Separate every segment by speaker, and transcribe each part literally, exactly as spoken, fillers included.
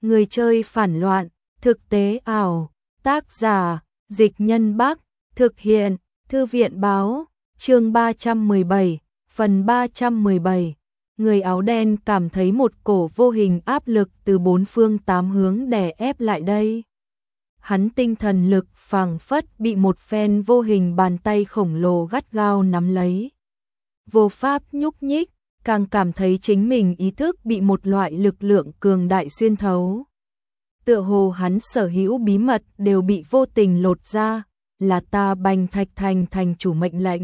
Speaker 1: Người chơi phản loạn, thực tế ảo, tác giả, Dịch Nhân Bắc, thực hiện, Thư viện báo, chương ba trăm mười bảy, phần ba trăm mười bảy. Người áo đen cảm thấy một cổ vô hình áp lực từ bốn phương tám hướng đè ép lại đây. Hắn tinh thần lực phảng phất bị một phen vô hình bàn tay khổng lồ gắt gao nắm lấy. Vô pháp nhúc nhích, càng cảm thấy chính mình ý thức bị một loại lực lượng cường đại xuyên thấu. Tựa hồ hắn sở hữu bí mật đều bị vô tình lột ra, là ta Bành Thạch Thành thành chủ mệnh lệnh.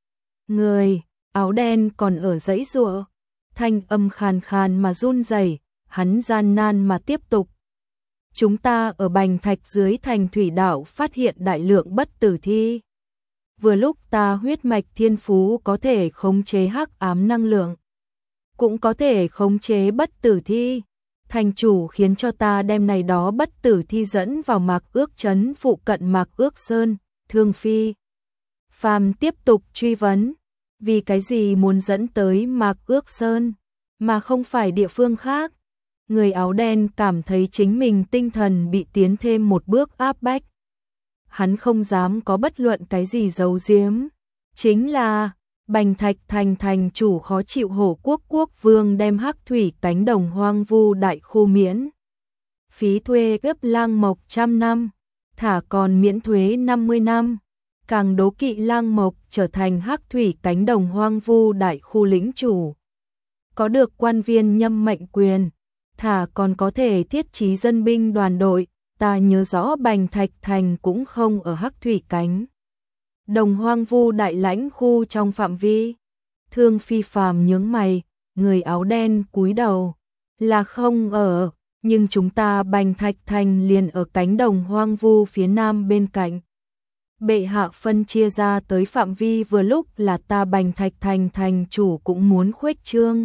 Speaker 1: Người áo đen còn ở dãy giụa, thanh âm khàn khàn mà run rẩy, hắn gian nan mà tiếp tục. Chúng ta ở Bành Thạch dưới thành thủy đảo phát hiện đại lượng bất tử thi. Vừa lúc ta huyết mạch thiên phú có thể khống chế hắc ám năng lượng, cũng có thể khống chế bất tử thi. Thành chủ khiến cho ta đem này đó bất tử thi dẫn vào Mạc Ước trấn phụ cận Mạc Ước Sơn. Thương Phi Phàm tiếp tục truy vấn, vì cái gì muốn dẫn tới Mạc Ước Sơn, mà không phải địa phương khác? Người áo đen cảm thấy chính mình tinh thần bị tiến thêm một bước áp bách. Hắn không dám có bất luận cái gì giấu giếm. Chính là, Bành Thạch Thành thành chủ khó chịu Hổ Quốc quốc vương đem hắc thủy cánh đồng hoang vu đại khu miễn phí thuê gấp Lang Mộc trăm năm, thả còn miễn thuế năm mươi năm. Càng đố kỵ Lang Mộc trở thành hắc thủy cánh đồng hoang vu đại khu lĩnh chủ, có được quan viên nhâm mệnh quyền, thả còn có thể thiết trí dân binh đoàn đội. Ta nhớ rõ Bành Thạch Thành cũng không ở hắc thủy cánh đồng hoang vu đại lãnh khu trong phạm vi. Thương Phi Phàm nhướng mày, người áo đen cúi đầu, là không ở, nhưng chúng ta Bành Thạch Thành liền ở cánh đồng hoang vu phía nam bên cạnh. Bệ hạ phân chia ra tới phạm vi vừa lúc là ta Bành Thạch Thành thành chủ cũng muốn khuếch trương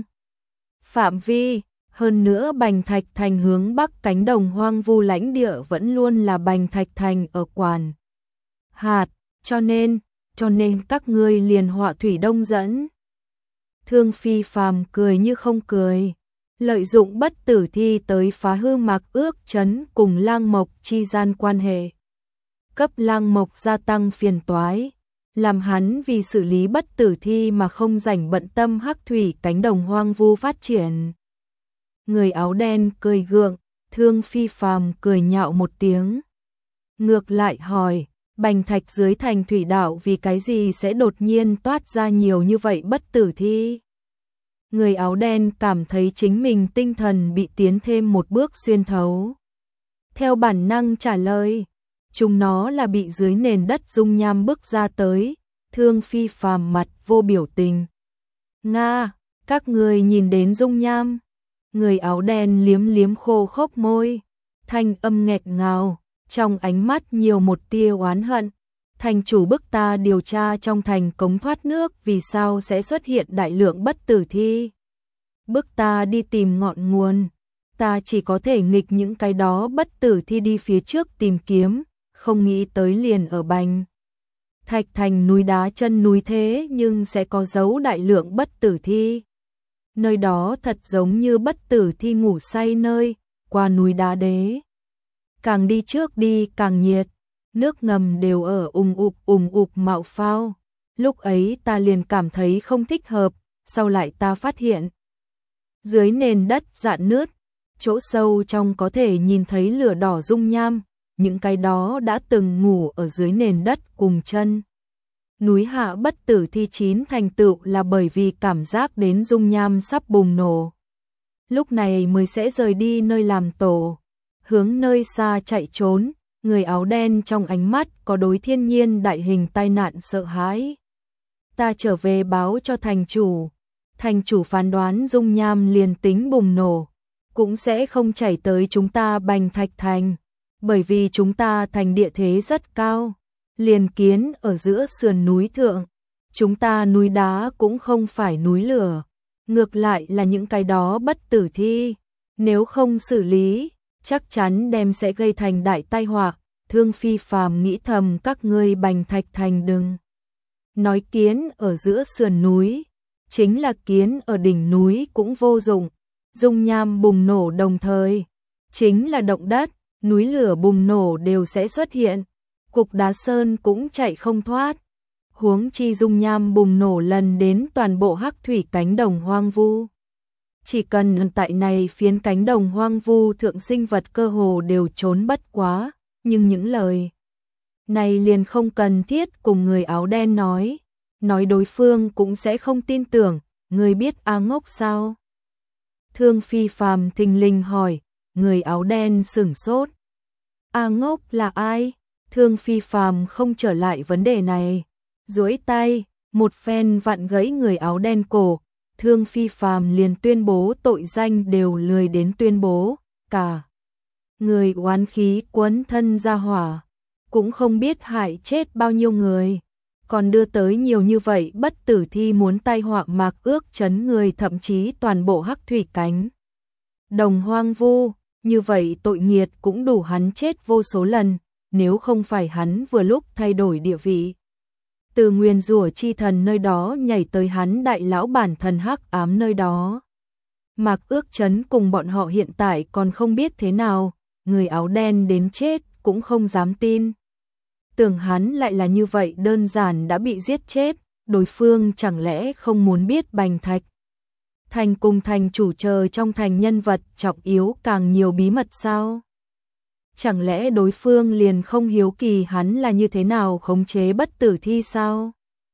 Speaker 1: phạm vi. Hơn nữa Bành Thạch Thành hướng bắc cánh đồng hoang vu lãnh địa vẫn luôn là Bành Thạch Thành ở quản hạt, cho nên, cho nên các ngươi liền họa thủy đông dẫn. Thương Phi Phàm cười như không cười, lợi dụng bất tử thi tới phá hư Mạc Ước trấn cùng Lang Mộc chi gian quan hệ, cấp Lang Mộc gia tăng phiền toái, làm hắn vì xử lý bất tử thi mà không rảnh bận tâm hắc thủy cánh đồng hoang vu phát triển. Người áo đen cười gượng, Thương Phi Phàm cười nhạo một tiếng. Ngược lại hỏi, Bành Thạch dưới thành thủy đảo vì cái gì sẽ đột nhiên toát ra nhiều như vậy bất tử thi? Người áo đen cảm thấy chính mình tinh thần bị tiến thêm một bước xuyên thấu. Theo bản năng trả lời, chúng nó là bị dưới nền đất dung nham bức ra tới. Thương Phi Phàm mặt vô biểu tình. Nga, các người nhìn đến dung nham. Người áo đen liếm liếm khô khốc môi, thanh âm nghẹt ngào, trong ánh mắt nhiều một tia oán hận. Thành chủ bức ta điều tra trong thành cống thoát nước vì sao sẽ xuất hiện đại lượng bất tử thi. Bức ta đi tìm ngọn nguồn, ta chỉ có thể nghịch những cái đó bất tử thi đi phía trước tìm kiếm, không nghĩ tới liền ở Bành Thạch Thành núi đá chân núi thế nhưng sẽ có dấu đại lượng bất tử thi. Nơi đó thật giống như bất tử thi ngủ say nơi, qua núi đá đế. Càng đi trước đi càng nhiệt, nước ngầm đều ở ùng ục ùng ục mạo phao. Lúc ấy ta liền cảm thấy không thích hợp, sau lại ta phát hiện. Dưới nền đất rạn nứt, chỗ sâu trong có thể nhìn thấy lửa đỏ dung nham, những cái đó đã từng ngủ ở dưới nền đất cùng chân núi hạ bất tử thi chín thành tựu là bởi vì cảm giác đến dung nham sắp bùng nổ. Lúc này mới sẽ rời đi nơi làm tổ, hướng nơi xa chạy trốn. Người áo đen trong ánh mắt có đối thiên nhiên đại hình tai nạn sợ hãi. Ta trở về báo cho thành chủ. Thành chủ phán đoán dung nham liền tính bùng nổ, cũng sẽ không chảy tới chúng ta Bành Thạch Thành, bởi vì chúng ta thành địa thế rất cao. Liền kiến ở giữa sườn núi thượng, chúng ta núi đá cũng không phải núi lửa, ngược lại là những cái đó bất tử thi, nếu không xử lý, chắc chắn đem sẽ gây thành đại tai họa. Thương Phi Phàm nghĩ thầm các ngươi Bành Thạch Thành đừng nói kiến ở giữa sườn núi, chính là kiến ở đỉnh núi cũng vô dụng, dung nham bùng nổ đồng thời, chính là động đất, núi lửa bùng nổ đều sẽ xuất hiện, cục đá sơn cũng chạy không thoát. Huống chi dung nham bùng nổ lần đến toàn bộ hắc thủy cánh đồng hoang vu. Chỉ cần tại này phiến cánh đồng hoang vu thượng sinh vật cơ hồ đều trốn bất quá, nhưng những lời này liền không cần thiết cùng người áo đen nói, nói đối phương cũng sẽ không tin tưởng, người biết A Ngốc sao? Thương Phi Phàm thình lình hỏi, người áo đen sửng sốt. A Ngốc là ai? Thương Phi Phàm không trở lại vấn đề này, duỗi tay, một phen vặn gãy người áo đen cổ. Thương Phi Phàm liền tuyên bố tội danh đều lười đến tuyên bố, cả người oán khí quấn thân ra hỏa, cũng không biết hại chết bao nhiêu người, còn đưa tới nhiều như vậy bất tử thi muốn tai họa Mạc Ước Trấn người, thậm chí toàn bộ hắc thủy cánh đồng hoang vu, như vậy tội nghiệt cũng đủ hắn chết vô số lần, nếu không phải hắn vừa lúc thay đổi địa vị. Từ nguyên rủa chi thần nơi đó nhảy tới hắn đại lão bản thần hắc ám nơi đó. Mạc Ước Trấn cùng bọn họ hiện tại còn không biết thế nào, người áo đen đến chết cũng không dám tin. Tưởng hắn lại là như vậy đơn giản đã bị giết chết, đối phương chẳng lẽ không muốn biết Bành Thạch Thành cùng thành chủ chờ trong thành nhân vật trọng yếu càng nhiều bí mật sao? Chẳng lẽ đối phương liền không hiếu kỳ hắn là như thế nào khống chế bất tử thi sao?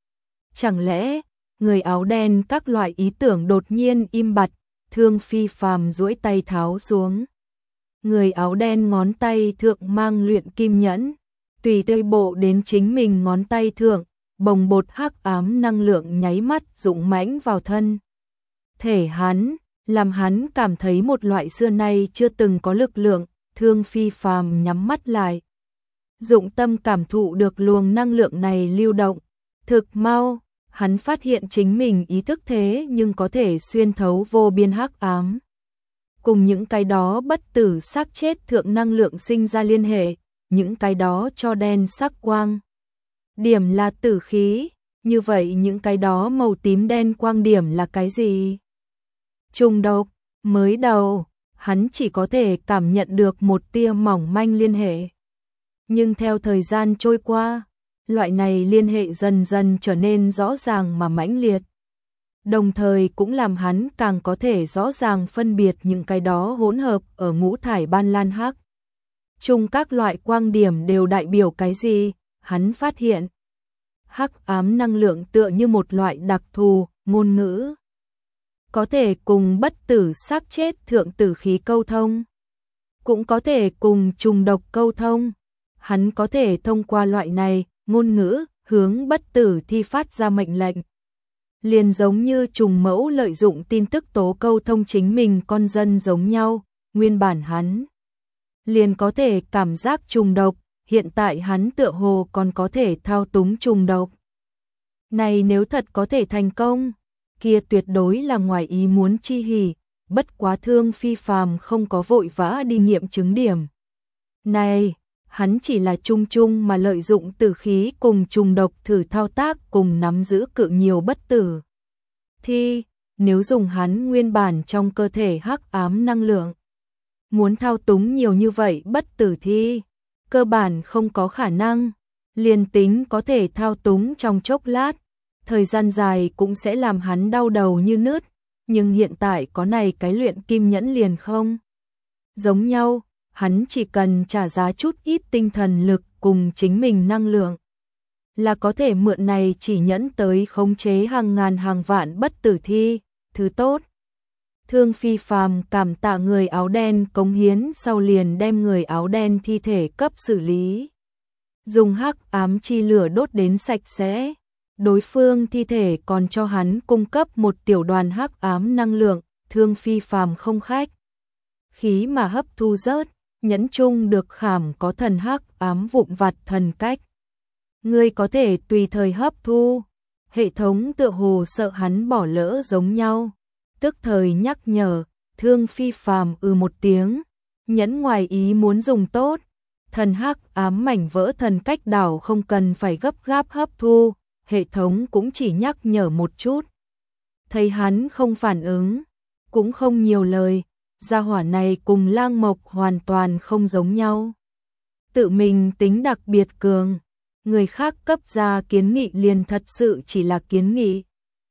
Speaker 1: Chẳng lẽ, người áo đen các loại ý tưởng đột nhiên im bặt, Thương Phi Phàm duỗi tay tháo xuống. Người áo đen ngón tay thượng mang luyện kim nhẫn, tùy tơi bộ đến chính mình ngón tay thượng, bồng bột hắc ám năng lượng nháy mắt dũng mãnh vào thân thể hắn, làm hắn cảm thấy một loại xưa nay chưa từng có lực lượng. Thương Phi Phàm nhắm mắt lại, dụng tâm cảm thụ được luồng năng lượng này lưu động. Thực mau, hắn phát hiện chính mình ý thức thế nhưng có thể xuyên thấu vô biên hắc ám, cùng những cái đó bất tử xác chết thượng năng lượng sinh ra liên hệ, những cái đó cho đen sắc quang điểm là tử khí, như vậy những cái đó màu tím đen quang điểm là cái gì? Trùng độc. Mới đầu hắn chỉ có thể cảm nhận được một tia mỏng manh liên hệ. Nhưng theo thời gian trôi qua, loại này liên hệ dần dần trở nên rõ ràng mà mãnh liệt. Đồng thời cũng làm hắn càng có thể rõ ràng phân biệt những cái đó hỗn hợp ở ngũ thải ban lan hắc. Chung các loại quang điểm đều đại biểu cái gì, hắn phát hiện. Hắc ám năng lượng tựa như một loại đặc thù, ngôn ngữ. Có thể cùng bất tử xác chết thượng tử khí câu thông, cũng có thể cùng trùng độc câu thông. Hắn có thể thông qua loại này ngôn ngữ hướng bất tử thi phát ra mệnh lệnh. Liền giống như trùng mẫu lợi dụng tin tức tố câu thông chính mình con dân giống nhau, nguyên bản hắn liền có thể cảm giác trùng độc, hiện tại hắn tựa hồ còn có thể thao túng trùng độc. Này nếu thật có thể thành công, kia tuyệt đối là ngoài ý muốn chi hỉ, bất quá Thương Phi Phàm không có vội vã đi nghiệm chứng điểm. Này, hắn chỉ là chung chung mà lợi dụng tử khí cùng trùng độc thử thao tác cùng nắm giữ cự nhiều bất tử thi, nếu dùng hắn nguyên bản trong cơ thể hắc ám năng lượng, muốn thao túng nhiều như vậy bất tử thi, cơ bản không có khả năng, liền tính có thể thao túng trong chốc lát, thời gian dài cũng sẽ làm hắn đau đầu như nứt, nhưng hiện tại có này cái luyện kim nhẫn liền không giống nhau, hắn chỉ cần trả giá chút ít tinh thần lực cùng chính mình năng lượng, là có thể mượn này chỉ nhẫn tới khống chế hàng ngàn hàng vạn bất tử thi, thứ tốt. Thương Phi Phàm cảm tạ người áo đen cống hiến sau liền đem người áo đen thi thể cấp xử lý. Dùng hắc ám chi lửa đốt đến sạch sẽ. Đối phương thi thể còn cho hắn cung cấp một tiểu đoàn hắc ám năng lượng, Thương Phi Phàm không khách khí mà hấp thu rớt, nhẫn chung được khảm có thần hắc ám vụn vặt thần cách. Ngươi có thể tùy thời hấp thu, hệ thống tựa hồ sợ hắn bỏ lỡ giống nhau, tức thời nhắc nhở. Thương Phi Phàm ư một tiếng, nhẫn ngoài ý muốn dùng tốt, thần hắc ám mảnh vỡ thần cách đảo không cần phải gấp gáp hấp thu, hệ thống cũng chỉ nhắc nhở một chút. Thấy hắn không phản ứng, cũng không nhiều lời, gia hỏa này cùng Lang Mộc hoàn toàn không giống nhau. Tự mình tính đặc biệt cường, người khác cấp ra kiến nghị liền thật sự chỉ là kiến nghị.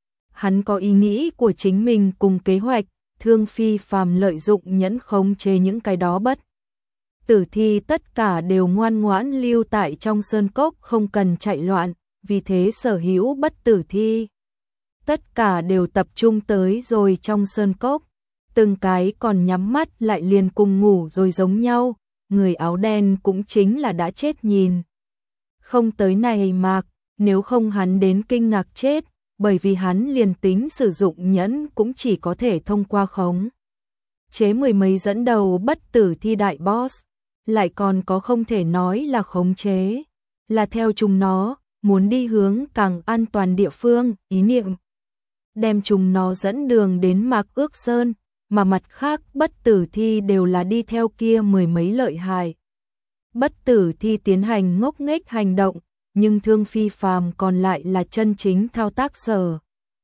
Speaker 1: Hắn có ý nghĩ của chính mình cùng kế hoạch, Thương Phi Phàm lợi dụng nhẫn khống chế những cái đó bất tử thi tất cả đều ngoan ngoãn lưu tại trong sơn cốc không cần chạy loạn, vì thế sở hữu bất tử thi. Tất cả đều tập trung tới rồi trong sơn cốc, từng cái còn nhắm mắt lại liền cùng ngủ rồi giống nhau, người áo đen cũng chính là đã chết nhìn. Không tới này Mạc, nếu không hắn đến kinh ngạc chết, bởi vì hắn liền tính sử dụng nhẫn cũng chỉ có thể thông qua khống chế mười mấy dẫn đầu bất tử thi đại boss, lại còn có không thể nói là khống chế, là theo chúng nó, muốn đi hướng càng an toàn địa phương, ý niệm đem chúng nó dẫn đường đến Mạc Ước Sơn, mà mặt khác bất tử thi đều là đi theo kia mười mấy lợi hại. Bất tử thi tiến hành ngốc nghếch hành động, nhưng Thương Phi Phàm còn lại là chân chính thao tác sở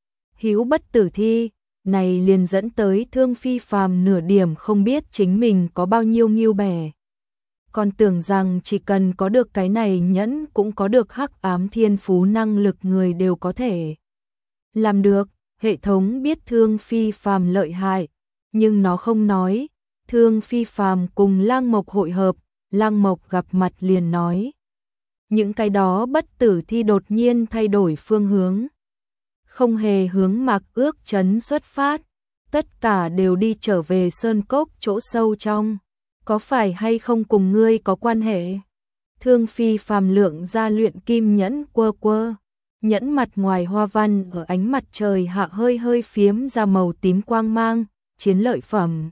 Speaker 1: hữu bất tử thi, này liền dẫn tới Thương Phi Phàm nửa điểm không biết chính mình có bao nhiêu nghiêu bẻ. Còn tưởng rằng chỉ cần có được cái này nhẫn cũng có được hắc ám thiên phú năng lực người đều có thể làm được, hệ thống biết Thương Phi Phàm lợi hại, nhưng nó không nói. Thương Phi Phàm cùng Lang Mộc hội hợp, Lang Mộc gặp mặt liền nói. Những cái đó bất tử thi đột nhiên thay đổi phương hướng. Không hề hướng Mạc Ước Trấn xuất phát, tất cả đều đi trở về sơn cốc chỗ sâu trong. Có phải hay không cùng ngươi có quan hệ? Thương Phi Phàm lượng ra luyện kim nhẫn quơ quơ. Nhẫn mặt ngoài hoa văn ở ánh mặt trời hạ hơi hơi phiếm ra màu tím quang mang, chiến lợi phẩm.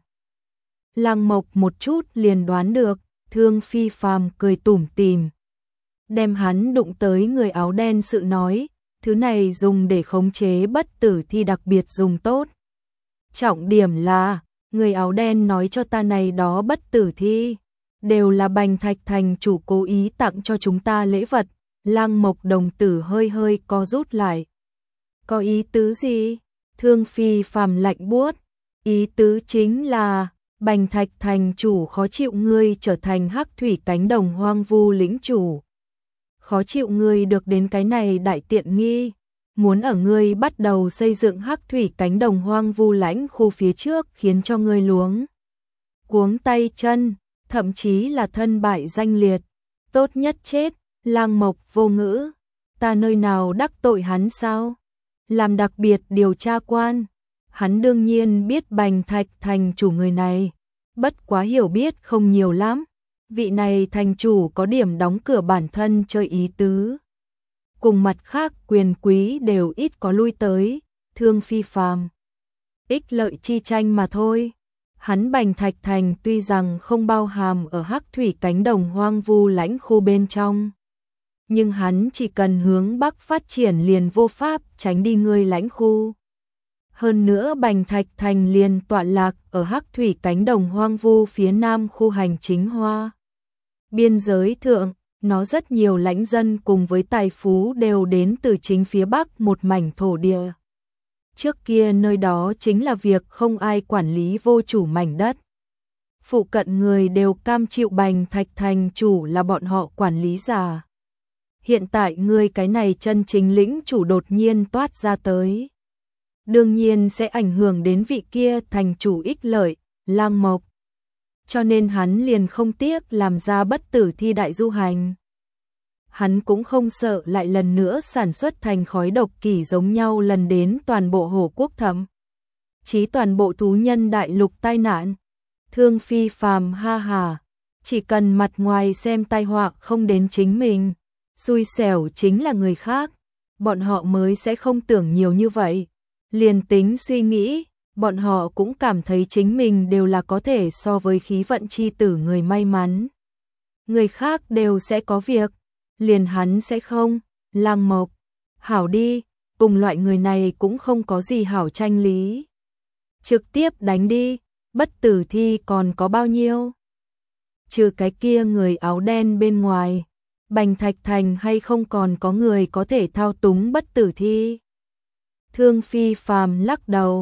Speaker 1: Lang Mộc một chút liền đoán được, Thương Phi Phàm cười tủm tỉm, đem hắn đụng tới người áo đen sự nói, thứ này dùng để khống chế bất tử thi đặc biệt dùng tốt. Trọng điểm là, người áo đen nói cho ta này đó bất tử thi, đều là Bành Thạch Thành chủ cố ý tặng cho chúng ta lễ vật. Lang Mộc đồng tử hơi hơi co rút lại. Có ý tứ gì? Thương Phi Phàm lạnh buốt. Ý tứ chính là, Bành Thạch Thành chủ khó chịu ngươi trở thành Hắc Thủy Cánh Đồng hoang vu lĩnh chủ. Khó chịu ngươi được đến cái này đại tiện nghi. Muốn ở ngươi bắt đầu xây dựng Hắc Thủy Cánh Đồng hoang vu lãnh khu phía trước khiến cho ngươi luống cuống tay chân, thậm chí là thân bại danh liệt. Tốt nhất chết. Lang Mộc vô ngữ, ta nơi nào đắc tội hắn sao? Làm đặc biệt điều tra quan, hắn đương nhiên biết Bành Thạch Thành chủ người này, bất quá hiểu biết không nhiều lắm. Vị này thành chủ có điểm đóng cửa bản thân chơi ý tứ. Cùng mặt khác quyền quý đều ít có lui tới, Thương Phi Phàm. Ích lợi chi tranh mà thôi. Hắn Bành Thạch Thành tuy rằng không bao hàm ở Hắc Thủy Cánh Đồng hoang vu lãnh khu bên trong, nhưng hắn chỉ cần hướng Bắc phát triển liền vô pháp tránh đi người lãnh khu. Hơn nữa Bành Thạch Thành liền tọa lạc ở Hắc Thủy Cánh Đồng hoang vu phía nam khu hành chính hoa. Biên giới thượng, nó rất nhiều lãnh dân cùng với tài phú đều đến từ chính phía Bắc một mảnh thổ địa. Trước kia nơi đó chính là việc không ai quản lý vô chủ mảnh đất. Phụ cận người đều cam chịu Bành Thạch Thành chủ là bọn họ quản lý giả. Hiện tại người cái này chân chính lĩnh chủ đột nhiên toát ra tới. Đương nhiên sẽ ảnh hưởng đến vị kia thành chủ ích lợi, Lang Mộc. Cho nên hắn liền không tiếc làm ra bất tử thi đại du hành. Hắn cũng không sợ lại lần nữa sản xuất thành khói độc kỳ giống nhau lần đến toàn bộ Hồ Quốc thậm chí toàn bộ thú nhân đại lục tai nạn. Thương Phi Phàm ha hà, chỉ cần mặt ngoài xem tai họa không đến chính mình, xui xẻo chính là người khác, bọn họ mới sẽ không tưởng nhiều như vậy. Liền tính suy nghĩ, bọn họ cũng cảm thấy chính mình đều là có thể so với khí vận chi tử người may mắn. Người khác đều sẽ có việc, liền hắn sẽ không. Lang Mộc, hảo đi, cùng loại người này cũng không có gì hảo tranh lý. Trực tiếp đánh đi, bất tử thi còn có bao nhiêu? Trừ cái kia người áo đen bên ngoài, Bành Thạch Thành hay không còn có người có thể thao túng bất tử thi? Thương Phi Phàm lắc đầu,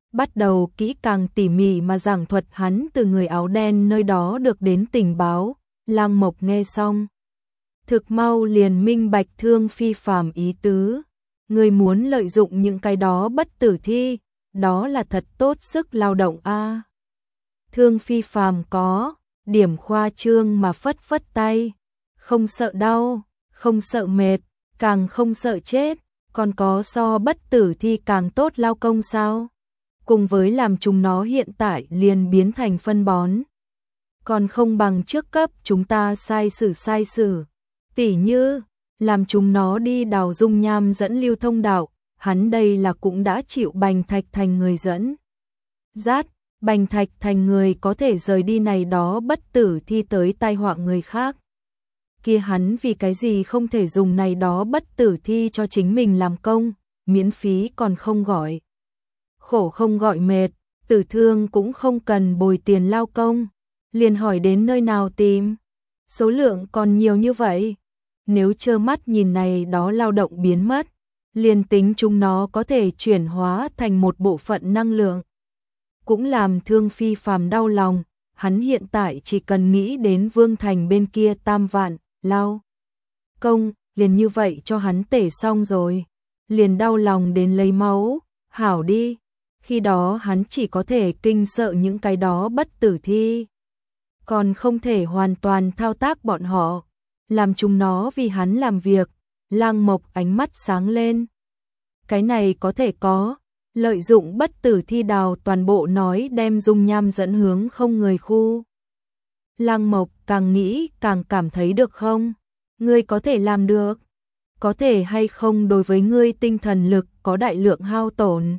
Speaker 1: bắt đầu kỹ càng tỉ mỉ mà giảng thuật hắn từ người áo đen nơi đó được đến tình báo. Lăng Mộc nghe xong, thực mau liền minh bạch Thương Phi Phàm ý tứ. Người muốn lợi dụng những cái đó bất tử thi, đó là thật tốt sức lao động a. Thương Phi Phàm có điểm khoa trương mà phất phất tay, không sợ đau, không sợ mệt, càng không sợ chết, còn có so bất tử thi càng tốt lao công sao? Cùng với làm chúng nó hiện tại liền biến thành phân bón, còn không bằng trước cấp chúng ta sai sử sai sử, tỉ như làm chúng nó đi đào dung nham dẫn lưu thông đạo, hắn đây là cũng đã chịu Bành Thạch Thành người dẫn dắt, Bành Thạch Thành người có thể rời đi này đó bất tử thi tới tai họa người khác. Kia hắn vì cái gì không thể dùng này đó bất tử thi cho chính mình làm công, miễn phí còn không gọi khổ không gọi mệt, tử thương cũng không cần bồi tiền lao công, liền hỏi đến nơi nào tìm, số lượng còn nhiều như vậy. Nếu trơ mắt nhìn này đó lao động biến mất, liền tính chúng nó có thể chuyển hóa thành một bộ phận năng lượng, cũng làm Thương Phi Phàm đau lòng. Hắn hiện tại chỉ cần nghĩ đến Vương Thành bên kia tam vạn lao công, liền như vậy cho hắn tể xong rồi, liền đau lòng đến lấy máu. Hảo đi, khi đó hắn chỉ có thể kinh sợ những cái đó bất tử thi, còn không thể hoàn toàn thao tác bọn họ, làm chúng nó vì hắn làm việc. Lăng Mộc ánh mắt sáng lên. Cái này có thể có, lợi dụng bất tử thi đào toàn bộ nói đem dung nham dẫn hướng không người khu. Lăng Mộc càng nghĩ càng cảm thấy được không? Ngươi có thể làm được. Có thể hay không đối với ngươi tinh thần lực có đại lượng hao tổn?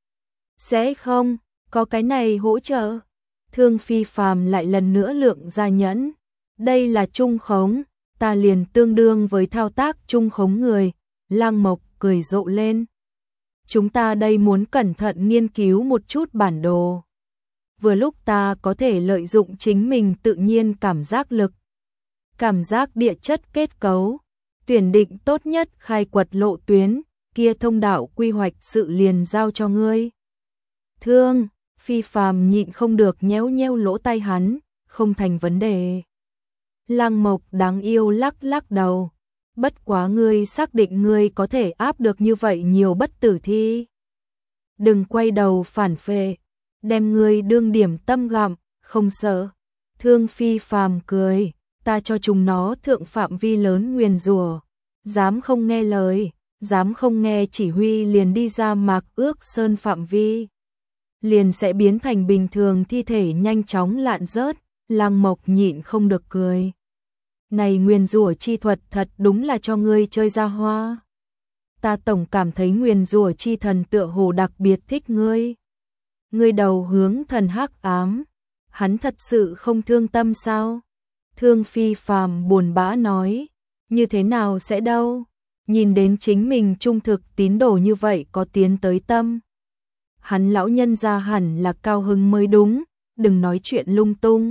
Speaker 1: Sẽ không, có cái này hỗ trợ. Thương Phi Phàm lại lần nữa lượng ra nhẫn. Đây là trung khống, ta liền tương đương với thao tác trung khống người. Lăng Mộc cười rộ lên. Chúng ta đây muốn cẩn thận nghiên cứu một chút bản đồ. Vừa lúc ta có thể lợi dụng chính mình tự nhiên cảm giác lực, cảm giác địa chất kết cấu, tuyển định tốt nhất khai quật lộ tuyến, kia thông đạo quy hoạch sự liền giao cho ngươi. Thương Phi Phàm nhịn không được nhéo nhéo lỗ tai hắn, không thành vấn đề. Lăng Mộc đáng yêu lắc lắc đầu. Bất quá ngươi xác định ngươi có thể áp được như vậy nhiều bất tử thi. Đừng quay đầu phản phệ, đem ngươi đương điểm tâm gặm, không sợ. Thương Phi Phàm cười, ta cho chúng nó thượng phạm vi lớn nguyền rủa, dám không nghe lời, dám không nghe chỉ huy liền đi ra Mạc Ước Sơn phạm vi, liền sẽ biến thành bình thường thi thể nhanh chóng lạn rớt. Lăng Mộc nhịn không được cười. Này nguyền rủa chi thuật thật đúng là cho ngươi chơi ra hoa. Ta tổng cảm thấy nguyền rủa chi thần tựa hồ đặc biệt thích ngươi. Ngươi đầu hướng thần hắc ám, hắn thật sự không thương tâm sao? Thương Phi Phàm buồn bã nói, như thế nào sẽ đâu? Nhìn đến chính mình trung thực tín đồ như vậy có tiến tới tâm. Hắn lão nhân gia hẳn là cao hứng mới đúng, đừng nói chuyện lung tung.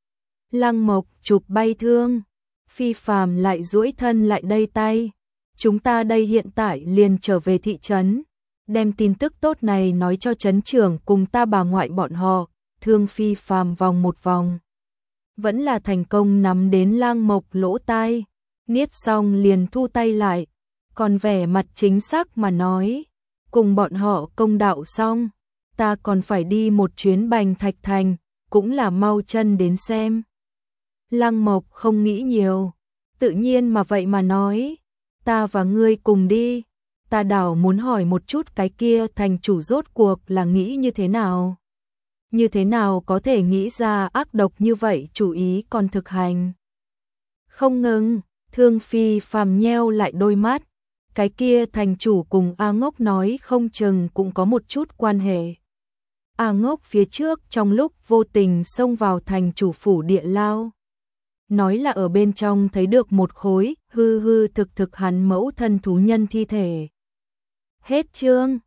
Speaker 1: Lăng Mộc chụp bay Thương Phi Phàm lại duỗi thân lại đây tay. Chúng ta đây hiện tại liền trở về thị trấn, đem tin tức tốt này nói cho trấn trưởng cùng ta bà ngoại bọn họ. Thương Phi Phàm vòng một vòng, vẫn là thành công nắm đến Lăng Mộc lỗ tai, niết xong liền thu tay lại, còn vẻ mặt chính xác mà nói, cùng bọn họ công đạo xong, ta còn phải đi một chuyến Bành Thạch Thành, cũng là mau chân đến xem. Lăng Mộc không nghĩ nhiều, tự nhiên mà vậy mà nói, ta và ngươi cùng đi, ta đảo muốn hỏi một chút cái kia thành chủ rốt cuộc là nghĩ như thế nào. Như thế nào có thể nghĩ ra ác độc như vậy chủ ý còn thực hành. Không ngừng, Thương Phi Phàm nheo lại đôi mắt, cái kia thành chủ cùng A Ngốc nói không chừng cũng có một chút quan hệ. A Ngốc phía trước trong lúc vô tình xông vào thành chủ phủ địa lao, nói là ở bên trong thấy được một khối hư hư thực thực hắn mẫu thân thú nhân thi thể. Hết chương.